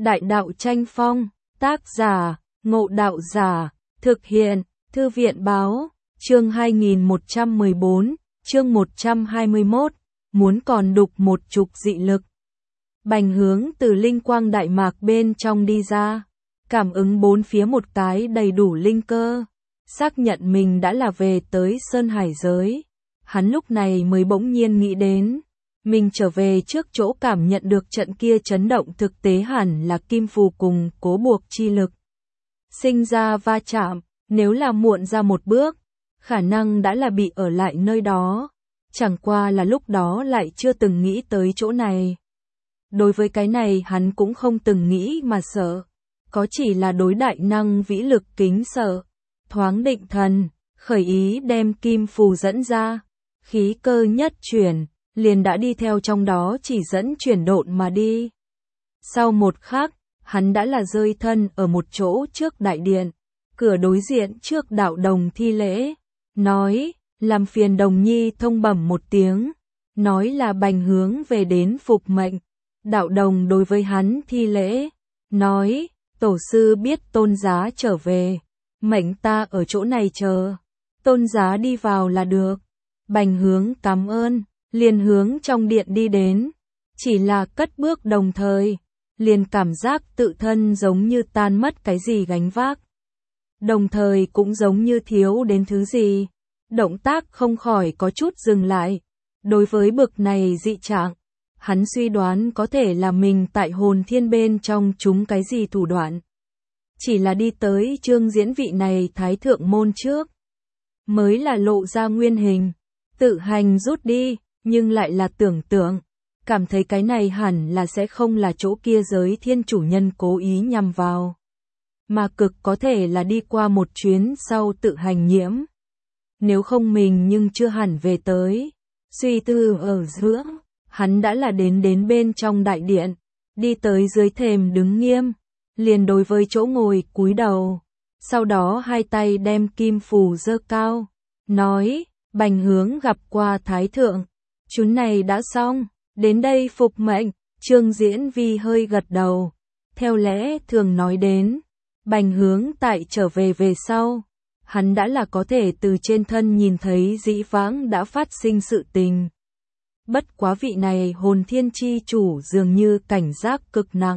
Đại đạo tranh phong, tác giả, Ngộ Đạo Giả, thực hiện, Thư viện báo, chương 2114, chương 121, muốn còn đục một chục dị lực. Bành Hướng từ linh quang đại mạc bên trong đi ra, cảm ứng bốn phía một cái đầy đủ linh cơ, xác nhận mình đã là về tới Sơn Hải giới. Hắn lúc này mới bỗng nhiên nghĩ đến, mình trở về trước chỗ cảm nhận được trận kia chấn động thực tế hẳn là kim phù cùng cố buộc chi lực. Sinh ra va chạm, nếu là muộn ra một bước, khả năng đã là bị ở lại nơi đó, chẳng qua là lúc đó lại chưa từng nghĩ tới chỗ này. Đối với cái này hắn cũng không từng nghĩ mà sợ, có chỉ là đối đại năng vĩ lực kính sợ. Thoáng định thần, khởi ý đem kim phù dẫn ra, khí cơ nhất chuyển, liền đã đi theo trong đó chỉ dẫn chuyển độn mà đi. Sau một khắc, hắn đã là rơi thân ở một chỗ trước đại điện, cửa đối diện trước đạo đồng thi lễ, nói, làm phiền đồng nhi thông bẩm một tiếng, nói là Bành Hướng về đến phục mệnh. Đạo đồng đối với hắn thi lễ, nói, tổ sư biết tôn giá trở về, mệnh ta ở chỗ này chờ, tôn giá đi vào là được. Bành Hướng cảm ơn, liền hướng trong điện đi đến, chỉ là cất bước đồng thời, liền cảm giác tự thân giống như tan mất cái gì gánh vác. Đồng thời cũng giống như thiếu đến thứ gì, động tác không khỏi có chút dừng lại. Đối với bực này dị trạng, hắn suy đoán có thể là mình tại hồn thiên bên trong chúng cái gì thủ đoạn. Chỉ là đi tới Trương Diễn vị này thái thượng môn trước, mới là lộ ra nguyên hình, tự hành rút đi, nhưng lại là tưởng tượng, cảm thấy cái này hẳn là sẽ không là chỗ kia giới thiên chủ nhân cố ý nhằm vào, mà cực có thể là đi qua một chuyến sau tự hành nhiễm. Nếu không mình nhưng chưa hẳn về tới, suy tư ở giữa, hắn đã là đến bên trong đại điện, đi tới dưới thềm đứng nghiêm, liền đối với chỗ ngồi cúi đầu, sau đó hai tay đem kim phù giơ cao, nói, Bành Hướng gặp qua thái thượng, chuyến này đã xong, đến đây phục mệnh. Trương Diễn Vi hơi gật đầu, theo lẽ thường nói đến, Bành Hướng tại trở về sau, hắn đã là có thể từ trên thân nhìn thấy dĩ vãng đã phát sinh sự tình. Bất quá vị này hồn thiên chi chủ dường như cảnh giác cực nặng.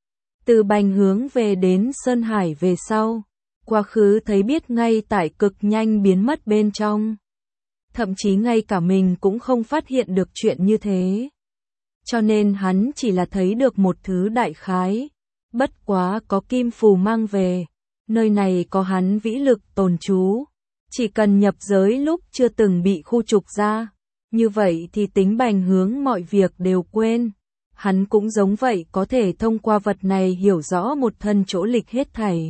Từ Bành Hướng về đến Sơn Hải về sau, quá khứ thấy biết ngay tại cực nhanh biến mất bên trong. Thậm chí ngay cả mình cũng không phát hiện được chuyện như thế. Cho nên hắn chỉ là thấy được một thứ đại khái. Bất quá có kim phù mang về, nơi này có hắn vĩ lực tồn trú. Chỉ cần nhập giới lúc chưa từng bị khu trục ra, như vậy thì tính Bành Hướng mọi việc đều quên. Hắn cũng giống vậy có thể thông qua vật này hiểu rõ một thân chỗ lịch hết thảy.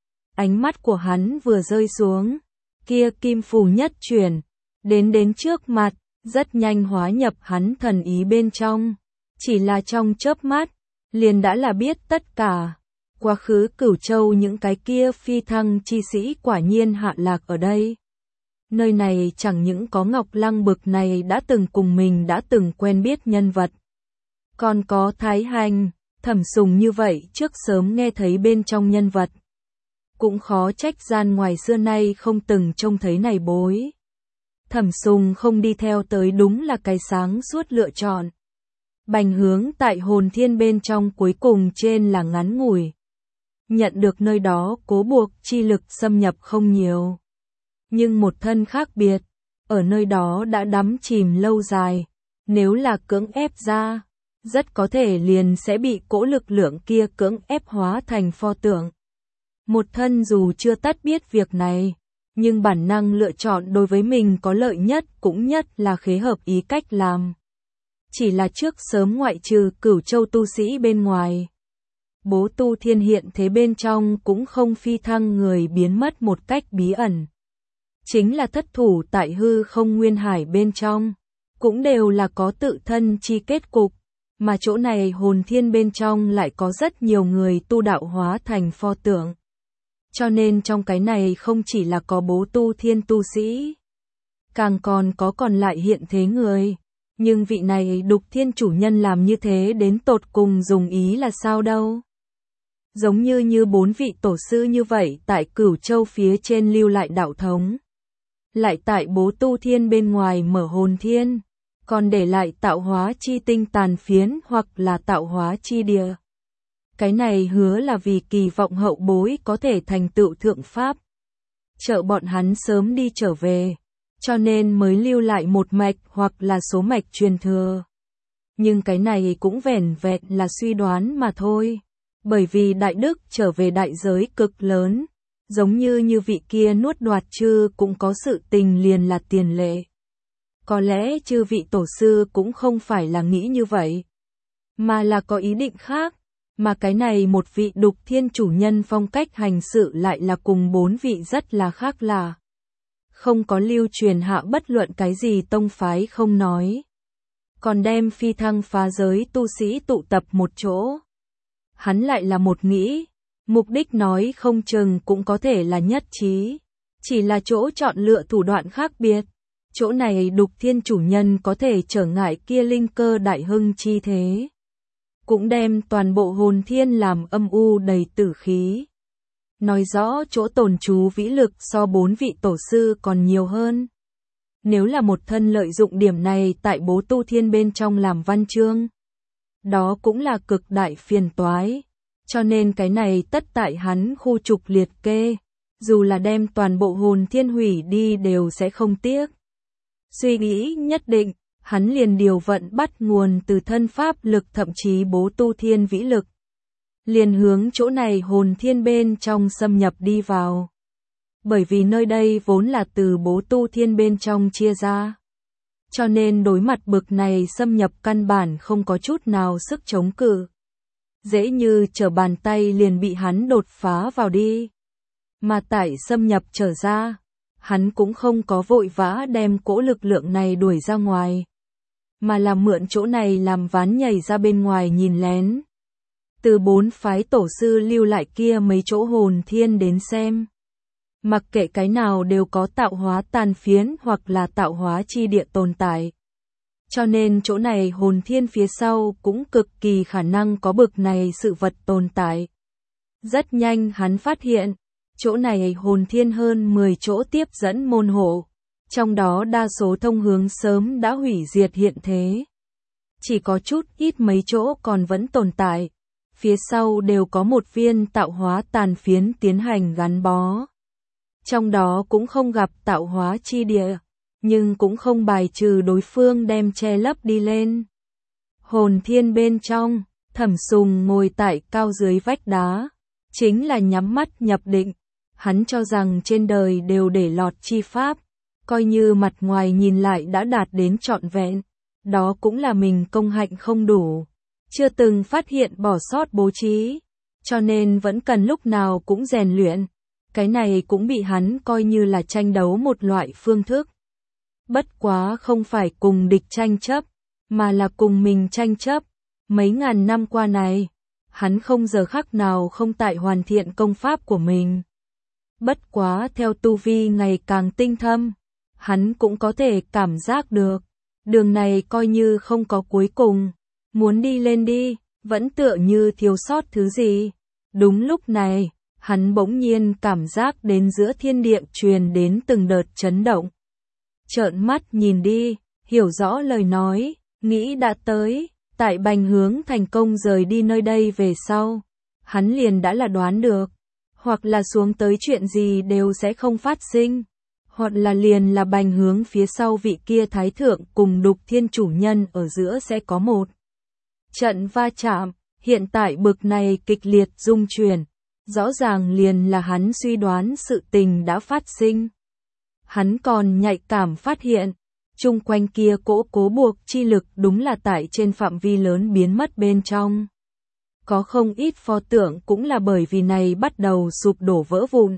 Ánh mắt của hắn vừa rơi xuống, kia kim phù nhất chuyển, đến trước mặt, rất nhanh hóa nhập hắn thần ý bên trong. Chỉ là trong chớp mắt, liền đã là biết tất cả. Quá khứ Cửu Châu những cái kia phi thăng chi sĩ quả nhiên hạ lạc ở đây. Nơi này chẳng những có Ngọc Lăng bực này đã từng cùng mình đã từng quen biết nhân vật. Còn có Thái Hành, Thẩm Sùng như vậy trước sớm nghe thấy bên trong nhân vật. Cũng khó trách gian ngoài xưa nay không từng trông thấy này bối. Thẩm Sùng không đi theo tới đúng là cái sáng suốt lựa chọn. Bành Hướng tại hồn thiên bên trong cuối cùng trên là ngắn ngủi. Nhận được nơi đó cố buộc chi lực xâm nhập không nhiều. Nhưng một thân khác biệt, ở nơi đó đã đắm chìm lâu dài. Nếu là cưỡng ép ra, rất có thể liền sẽ bị cỗ lực lượng kia cưỡng ép hóa thành pho tượng. Một thân dù chưa tất biết việc này, nhưng bản năng lựa chọn đối với mình có lợi nhất cũng nhất là khế hợp ý cách làm. Chỉ là trước sớm ngoại trừ Cửu Châu tu sĩ bên ngoài, Bố Tu Thiên hiện thế bên trong cũng không phi thăng người biến mất một cách bí ẩn. Chính là thất thủ tại hư không nguyên hải bên trong, cũng đều là có tự thân chi kết cục, mà chỗ này hồn thiên bên trong lại có rất nhiều người tu đạo hóa thành pho tượng. Cho nên trong cái này không chỉ là có Bố Tu Thiên tu sĩ, càng còn lại hiện thế người. Nhưng vị này Đục Thiên chủ nhân làm như thế đến tột cùng dùng ý là sao đâu? Giống như bốn vị tổ sư như vậy tại Cửu Châu phía trên lưu lại đạo thống. Lại tại Bố Tu Thiên bên ngoài mở hồn thiên, còn để lại tạo hóa chi tinh tàn phiến hoặc là tạo hóa chi địa. Cái này hứa là vì kỳ vọng hậu bối có thể thành tựu thượng pháp. Trợ bọn hắn sớm đi trở về, cho nên mới lưu lại một mạch hoặc là số mạch truyền thừa. Nhưng cái này cũng vẻn vẹn là suy đoán mà thôi, bởi vì đại đức trở về đại giới cực lớn, giống như vị kia nuốt đoạt chư cũng có sự tình liền là tiền lệ. Có lẽ chư vị tổ sư cũng không phải là nghĩ như vậy, mà là có ý định khác, mà cái này một vị đục thiên chủ nhân phong cách hành sự lại là cùng bốn vị rất là khác lạ. Không có lưu truyền hạ bất luận cái gì tông phái không nói, còn đem phi thăng phá giới tu sĩ tụ tập một chỗ. Hắn lại là một nghĩ, mục đích nói không chừng cũng có thể là nhất trí, chỉ là chỗ chọn lựa thủ đoạn khác biệt. Chỗ này đục thiên chủ nhân có thể trở ngại kia linh cơ đại hưng chi thế, cũng đem toàn bộ hồn thiên làm âm u đầy tử khí. Nói rõ chỗ tồn trú vĩ lực so bốn vị tổ sư còn nhiều hơn. Nếu là một thân lợi dụng điểm này tại Bố Tu Thiên bên trong làm văn chương, đó cũng là cực đại phiền toái. Cho nên cái này tất tại hắn khu trục liệt kê, dù là đem toàn bộ hồn thiên hủy đi đều sẽ không tiếc. Suy nghĩ nhất định, hắn liền điều vận bắt nguồn từ thân pháp lực thậm chí Bố Tu Thiên vĩ lực. Liền hướng chỗ này hồn thiên bên trong xâm nhập đi vào. Bởi vì nơi đây vốn là từ Bố Tu Thiên bên trong chia ra. Cho nên đối mặt bực này xâm nhập căn bản không có chút nào sức chống cự. Dễ như trở bàn tay liền bị hắn đột phá vào đi. Mà tại xâm nhập trở ra, hắn cũng không có vội vã đem cỗ lực lượng này đuổi ra ngoài, mà là mượn chỗ này làm ván nhảy ra bên ngoài nhìn lén. Từ bốn phái tổ sư lưu lại kia mấy chỗ hồn thiên đến xem. Mặc kệ cái nào đều có tạo hóa tàn phiến hoặc là tạo hóa chi địa tồn tại. Cho nên chỗ này hồn thiên phía sau cũng cực kỳ khả năng có bực này sự vật tồn tại. Rất nhanh hắn phát hiện, chỗ này hồn thiên hơn 10 chỗ tiếp dẫn môn hộ, trong đó đa số thông hướng sớm đã hủy diệt hiện thế. Chỉ có chút ít mấy chỗ còn vẫn tồn tại, phía sau đều có một viên tạo hóa tàn phiến tiến hành gắn bó. Trong đó cũng không gặp tạo hóa chi địa, nhưng cũng không bài trừ đối phương đem che lấp đi lên. Hồn thiên bên trong, Thẩm Sùng ngồi tại cao dưới vách đá, chính là nhắm mắt nhập định. Hắn cho rằng trên đời đều để lọt chi pháp, coi như mặt ngoài nhìn lại đã đạt đến trọn vẹn, đó cũng là mình công hạnh không đủ, chưa từng phát hiện bỏ sót bố trí, cho nên vẫn cần lúc nào cũng rèn luyện. Cái này cũng bị hắn coi như là tranh đấu một loại phương thức. Bất quá không phải cùng địch tranh chấp, mà là cùng mình tranh chấp. Mấy ngàn năm qua này, hắn không giờ khắc nào không tại hoàn thiện công pháp của mình. Bất quá theo tu vi ngày càng tinh thâm, hắn cũng có thể cảm giác được, đường này coi như không có cuối cùng, muốn đi lên đi, vẫn tựa như thiếu sót thứ gì. Đúng lúc này, hắn bỗng nhiên cảm giác đến giữa thiên địa truyền đến từng đợt chấn động. Trợn mắt nhìn đi, hiểu rõ lời nói, nghĩ đã tới, tại Bành Hướng thành công rời đi nơi đây về sau, hắn liền đã là đoán được, hoặc là xuống tới chuyện gì đều sẽ không phát sinh, hoặc là liền là Bành Hướng phía sau vị kia thái thượng cùng đục thiên chủ nhân ở giữa sẽ có một trận va chạm. Hiện tại bực này kịch liệt rung chuyển, rõ ràng liền là hắn suy đoán sự tình đã phát sinh. Hắn còn nhạy cảm phát hiện, chung quanh kia cỗ cố buộc chi lực đúng là tại trên phạm vi lớn biến mất bên trong. Có không ít pho tượng cũng là bởi vì này bắt đầu sụp đổ vỡ vụn.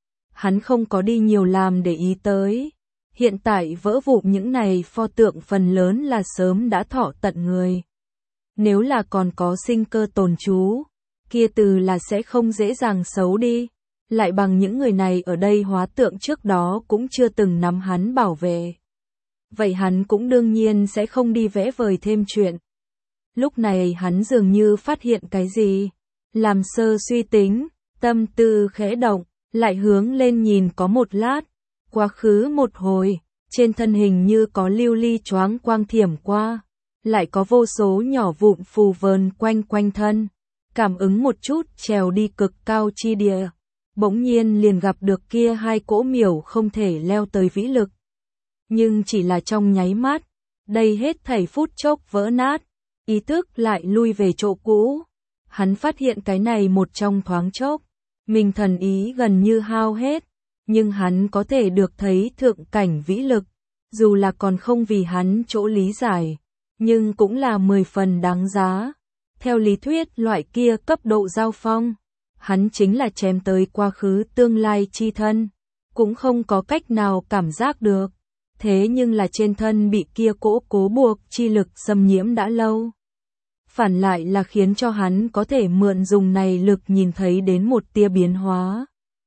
Hắn không có đi nhiều làm để ý tới. Hiện tại vỡ vụn những này pho tượng phần lớn là sớm đã thọ tận người. Nếu là còn có sinh cơ tồn trú, kia từ là sẽ không dễ dàng xấu đi. Lại bằng những người này ở đây hóa tượng trước đó cũng chưa từng nắm hắn bảo vệ. Vậy hắn cũng đương nhiên sẽ không đi vẽ vời thêm chuyện. Lúc này hắn dường như phát hiện cái gì, Làm sơ suy tính, tâm tư khẽ động, lại hướng lên nhìn có một lát, quá khứ một hồi, trên thân hình như có lưu ly choáng quang thiểm qua, lại có vô số nhỏ vụn phù vờn quanh quanh thân, cảm ứng một chút trèo đi cực cao chi địa, bỗng nhiên liền gặp được kia hai cỗ miểu không thể leo tới vĩ lực. Nhưng chỉ là trong nháy mắt, đây hết thảy phút chốc vỡ nát, ý thức lại lui về chỗ cũ. Hắn phát hiện cái này một trong thoáng chốc, mình thần ý gần như hao hết, nhưng hắn có thể được thấy thượng cảnh vĩ lực, dù là còn không vì hắn chỗ lý giải, nhưng cũng là 10 phần đáng giá. Theo lý thuyết loại kia cấp độ giao phong, hắn chính là chém tới quá khứ tương lai chi thân, cũng không có cách nào cảm giác được. Thế nhưng là trên thân bị kia cỗ cố buộc chi lực xâm nhiễm đã lâu. Phản lại là khiến cho hắn có thể mượn dùng này lực nhìn thấy đến một tia biến hóa.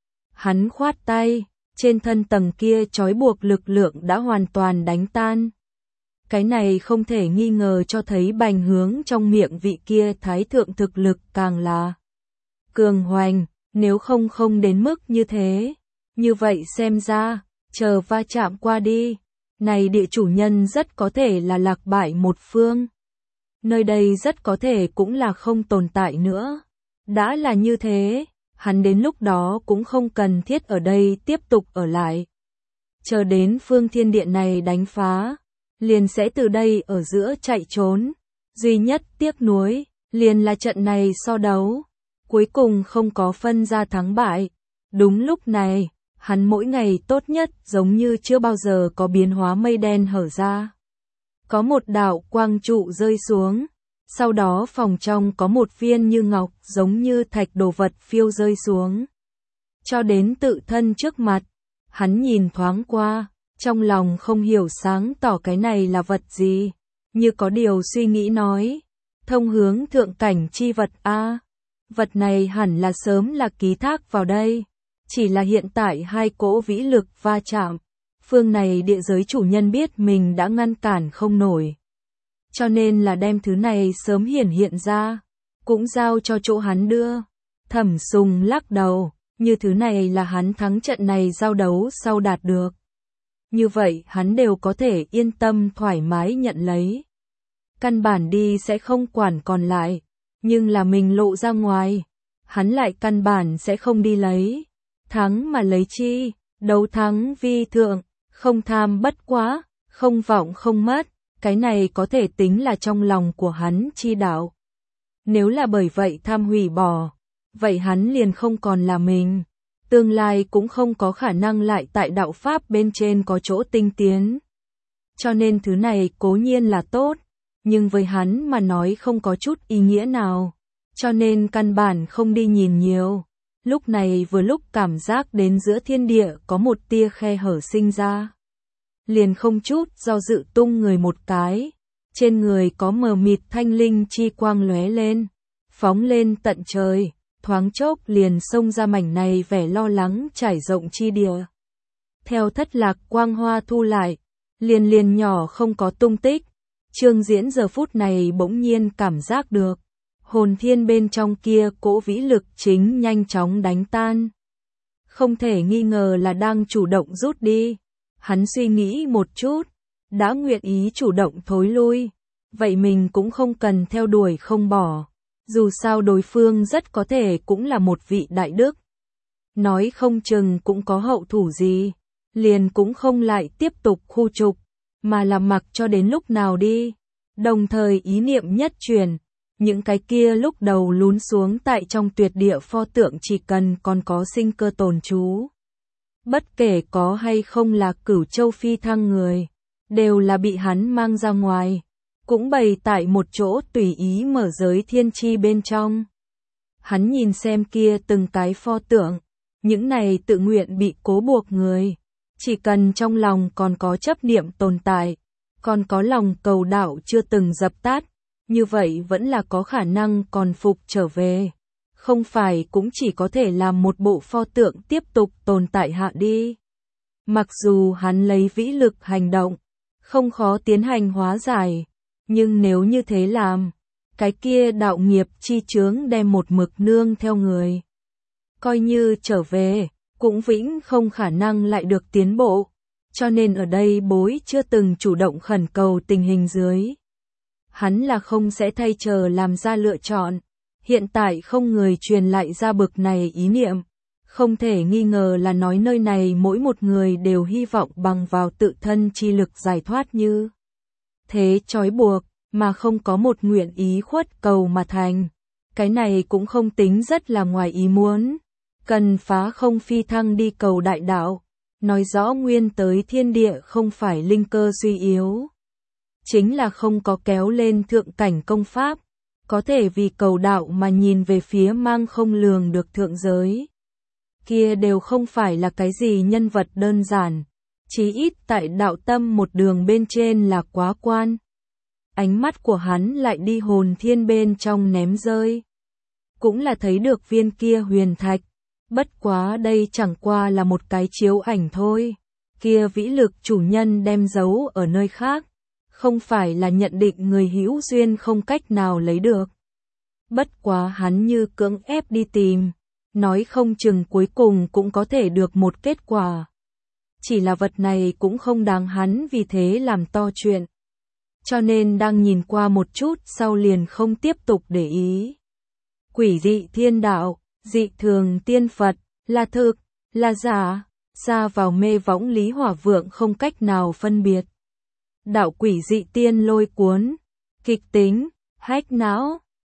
Hắn khoát tay, trên thân tầng kia trói buộc lực lượng đã hoàn toàn đánh tan. Cái này không thể nghi ngờ cho thấy Bành Hướng trong miệng vị kia thái thượng thực lực càng là cường hoành, nếu không đến mức như thế. Như vậy xem ra, chờ va chạm qua đi, này địa chủ nhân rất có thể là lạc bại một phương. Nơi đây rất có thể cũng là không tồn tại nữa. Đã là như thế, hắn đến lúc đó cũng không cần thiết ở đây tiếp tục ở lại. Chờ đến phương thiên địa này đánh phá, liền sẽ từ đây ở giữa chạy trốn. Duy nhất tiếc nuối, liền là trận này so đấu, cuối cùng không có phân ra thắng bại. Đúng lúc này, hắn mỗi ngày tốt nhất giống như chưa bao giờ có biến hóa mây đen hở ra. Có một đạo quang trụ rơi xuống, sau đó phòng trong có một viên như ngọc giống như thạch đồ vật phiêu rơi xuống. Cho đến tự thân trước mặt, hắn nhìn thoáng qua, trong lòng không hiểu sáng tỏ cái này là vật gì, như có điều suy nghĩ nói, thông hướng thượng cảnh chi vật a. Vật này hẳn là sớm là ký thác vào đây, chỉ là hiện tại hai cỗ vĩ lực va chạm. Phương này địa giới chủ nhân biết mình đã ngăn cản không nổi, cho nên là đem thứ này sớm hiển hiện ra, cũng giao cho chỗ hắn đưa. Thẩm Sùng lắc đầu, như thứ này là hắn thắng trận này giao đấu sau đạt được. Như vậy hắn đều có thể yên tâm thoải mái nhận lấy. Căn bản đi sẽ không quản còn lại, nhưng là mình lộ ra ngoài, hắn lại căn bản sẽ không đi lấy. Thắng mà lấy chi, đấu thắng vi thượng. Không tham bất quá, không vọng không mất, cái này có thể tính là trong lòng của hắn chi đạo. Nếu là bởi vậy tham hủy bỏ, vậy hắn liền không còn là mình, tương lai cũng không có khả năng lại tại đạo pháp bên trên có chỗ tinh tiến. Cho nên thứ này cố nhiên là tốt, nhưng với hắn mà nói không có chút ý nghĩa nào, cho nên căn bản không đi nhìn nhiều. Lúc này vừa lúc cảm giác đến giữa thiên địa có một tia khe hở sinh ra. Liền không chút do dự tung người một cái, trên người có mờ mịt thanh linh chi quang lóe lên, phóng lên tận trời, thoáng chốc liền xông ra mảnh này vẻ lo lắng trải rộng chi địa. Theo thất lạc quang hoa thu lại, liền nhỏ không có tung tích, Trương Diễn giờ phút này bỗng nhiên cảm giác được. Hồn thiên bên trong kia cỗ vĩ lực chính nhanh chóng đánh tan. Không thể nghi ngờ là đang chủ động rút đi. Hắn suy nghĩ một chút, đã nguyện ý chủ động thối lui. Vậy mình cũng không cần theo đuổi không bỏ. Dù sao đối phương rất có thể cũng là một vị đại đức. Nói không chừng cũng có hậu thủ gì. Liền cũng không lại tiếp tục khu trục, mà là mặc cho đến lúc nào đi. Đồng thời ý niệm nhất truyền. Những cái kia lúc đầu lún xuống tại trong tuyệt địa pho tượng chỉ cần còn có sinh cơ tồn trú. Bất kể có hay không là Cửu Châu phi thăng người, đều là bị hắn mang ra ngoài, cũng bày tại một chỗ tùy ý mở giới thiên chi bên trong. Hắn nhìn xem kia từng cái pho tượng, những này tự nguyện bị cố buộc người, chỉ cần trong lòng còn có chấp niệm tồn tại, còn có lòng cầu đạo chưa từng dập tắt, như vậy vẫn là có khả năng còn phục trở về. Không phải cũng chỉ có thể làm một bộ pho tượng tiếp tục tồn tại hạ đi. Mặc dù hắn lấy vĩ lực hành động, không khó tiến hành hóa giải, nhưng nếu như thế làm, cái kia đạo nghiệp chi chướng đem một mực nương theo người. Coi như trở về, cũng vĩnh không khả năng lại được tiến bộ, cho nên ở đây bối chưa từng chủ động khẩn cầu tình hình dưới. Hắn là không sẽ thay chờ làm ra lựa chọn, hiện tại không người truyền lại ra bực này ý niệm, không thể nghi ngờ là nói nơi này mỗi một người đều hy vọng bằng vào tự thân chi lực giải thoát như thế trói buộc, mà không có một nguyện ý khuất cầu mà thành. Cái này cũng không tính rất là ngoài ý muốn. Cần phá không phi thăng đi cầu đại đạo, nói rõ nguyên tới thiên địa không phải linh cơ suy yếu. Chính là không có kéo lên thượng cảnh công pháp, có thể vì cầu đạo mà nhìn về phía mang không lường được thượng giới. Kia đều không phải là cái gì nhân vật đơn giản, chí ít tại đạo tâm một đường bên trên là quá quan. Ánh mắt của hắn lại đi hồn thiên bên trong ném rơi. Cũng là thấy được viên kia huyền thạch, bất quá đây chẳng qua là một cái chiếu ảnh thôi. Kia vĩ lực chủ nhân đem giấu ở nơi khác, không phải là nhận định người hữu duyên không cách nào lấy được. Bất quá hắn như cưỡng ép đi tìm, nói không chừng cuối cùng cũng có thể được một kết quả. Chỉ là vật này cũng không đáng hắn vì thế làm to chuyện. Cho nên đang nhìn qua một chút sau liền không tiếp tục để ý. Quỷ dị thiên đạo, dị thường tiên Phật, là thực, là giả, ra vào mê võng Lý Hỏa Vượng không cách nào phân biệt. Đạo quỷ dị tiên lôi cuốn, kịch tính, hách não,